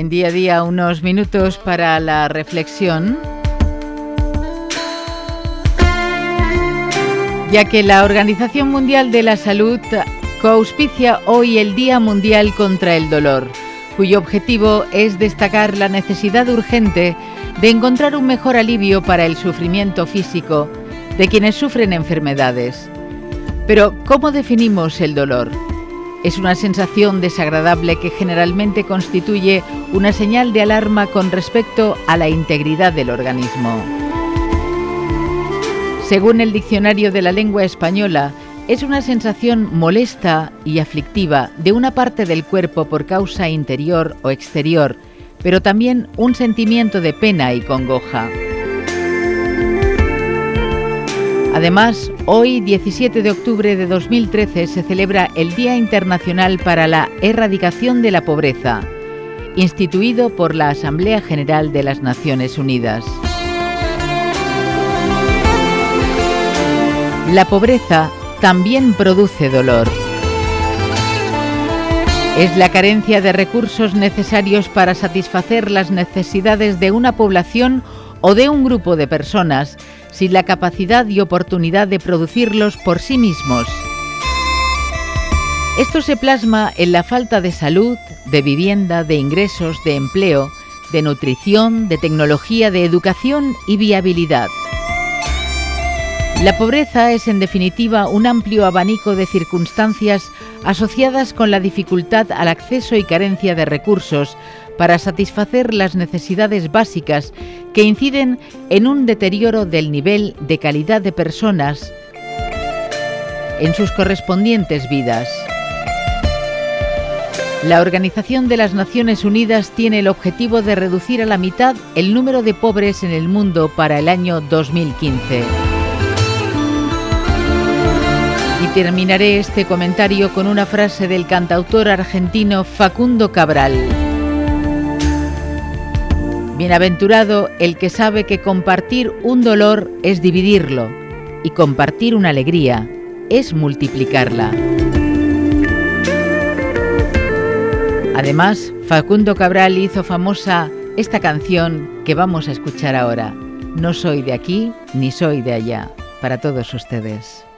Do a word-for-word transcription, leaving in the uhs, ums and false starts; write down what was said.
Día a día, unos minutos para la reflexión, ya que la Organización Mundial de la Salud coauspicia hoy el Día Mundial contra el Dolor, cuyo objetivo es destacar la necesidad urgente de encontrar un mejor alivio para el sufrimiento físico de quienes sufren enfermedades. Pero, ¿cómo definimos el dolor? Es una sensación desagradable que generalmente constituye una señal de alarma con respecto a la integridad del organismo. Según el Diccionario de la Lengua Española, es una sensación molesta y aflictiva de una parte del cuerpo por causa interior o exterior, pero también un sentimiento de pena y congoja. Además, hoy, diecisiete de octubre de dos mil trece, se celebra el Día Internacional para la Erradicación de la Pobreza, instituido por la Asamblea General de las Naciones Unidas. La pobreza también produce dolor. Es la carencia de recursos necesarios para satisfacer las necesidades de una población o de un grupo de personas, sin la capacidad y oportunidad de producirlos por sí mismos. Esto se plasma en la falta de salud, de vivienda, de ingresos, de empleo, de nutrición, de tecnología, de educación y viabilidad. La pobreza es, en definitiva, un amplio abanico de circunstancias asociadas con la dificultad al acceso y carencia de recursos para satisfacer las necesidades básicas que inciden en un deterioro del nivel de calidad de personas en sus correspondientes vidas. La Organización de las Naciones Unidas tiene el objetivo de reducir a la mitad el número de pobres en el mundo para el año dos mil quince. Y terminaré este comentario con una frase del cantautor argentino Facundo Cabral. Bienaventurado el que sabe que compartir un dolor es dividirlo y compartir una alegría es multiplicarla. Además, Facundo Cabral hizo famosa esta canción que vamos a escuchar ahora. No soy de aquí ni soy de allá. Para todos ustedes.